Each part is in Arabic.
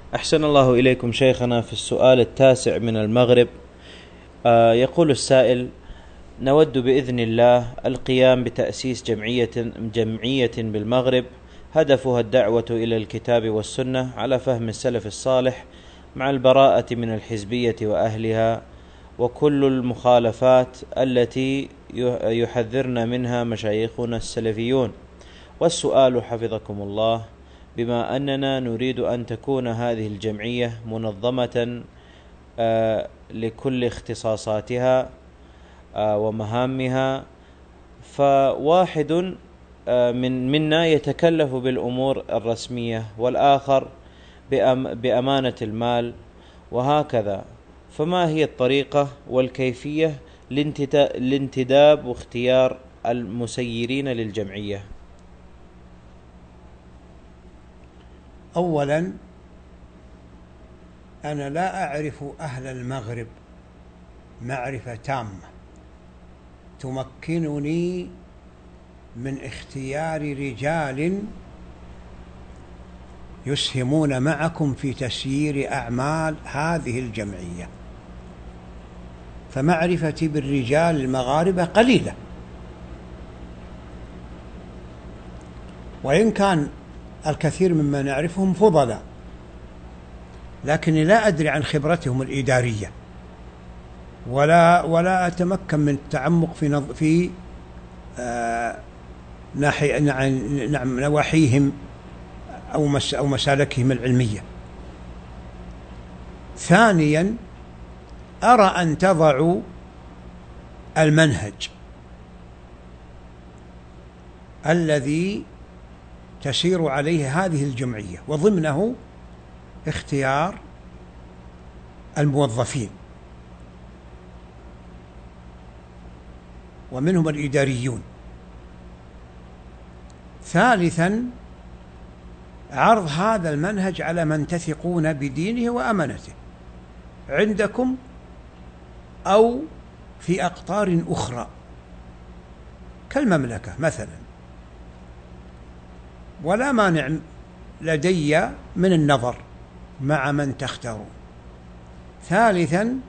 أحسن الله إليكم شيخنا. في السؤال التاسع من المغرب، يقول السائل: نود بإذن الله القيام بتأسيس جمعية بالمغرب هدفها الدعوة إلى الكتاب والسنة على فهم السلف الصالح، مع البراءة من الحزبية وأهلها وكل المخالفات التي يحذرنا منها مشايخنا السلفيون. والسؤال حفظكم الله: بما أننا نريد أن تكون هذه الجمعية منظمة لكل اختصاصاتها ومهامها، فواحد منا يتكلف بالأمور الرسمية والآخر بأمانة المال، وهكذا، فما هي الطريقة والكيفية لانتداب واختيار المسيرين للجمعية؟ أولا، أنا لا أعرف أهل المغرب معرفة تامة تمكنني من اختيار رجال يسهمون معكم في تسيير أعمال هذه الجمعية، فمعرفتي بالرجال المغاربة قليلة، وإن كان الكثير ممن نعرفهم فضلاء، لكني لا أدري عن خبرتهم الإدارية، ولا أتمكن من التعمق في نواحيهم أو مسالكهم العلمية. ثانيا، أرى أن تضعوا المنهج الذي تسير عليه هذه الجمعية، وضمنه اختيار الموظفين ومنهم الإداريون. ثالثا، عرض هذا المنهج على من تثقون بدينه وأمانته عندكم أو في أقطار أخرى كالمملكة مثلا، ولا مانع لدي من النظر مع من تختارون. ثالثا،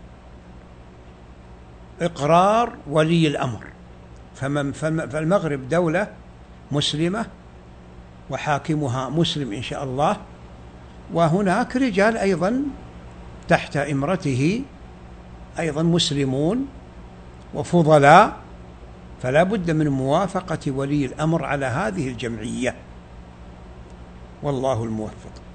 إقرار ولي الأمر، فالمغرب دولة مسلمة وحاكمها مسلم إن شاء الله، وهناك رجال أيضا تحت إمرته أيضا مسلمون وفضلاء، فلا بد من موافقة ولي الأمر على هذه الجمعية، والله الموفق.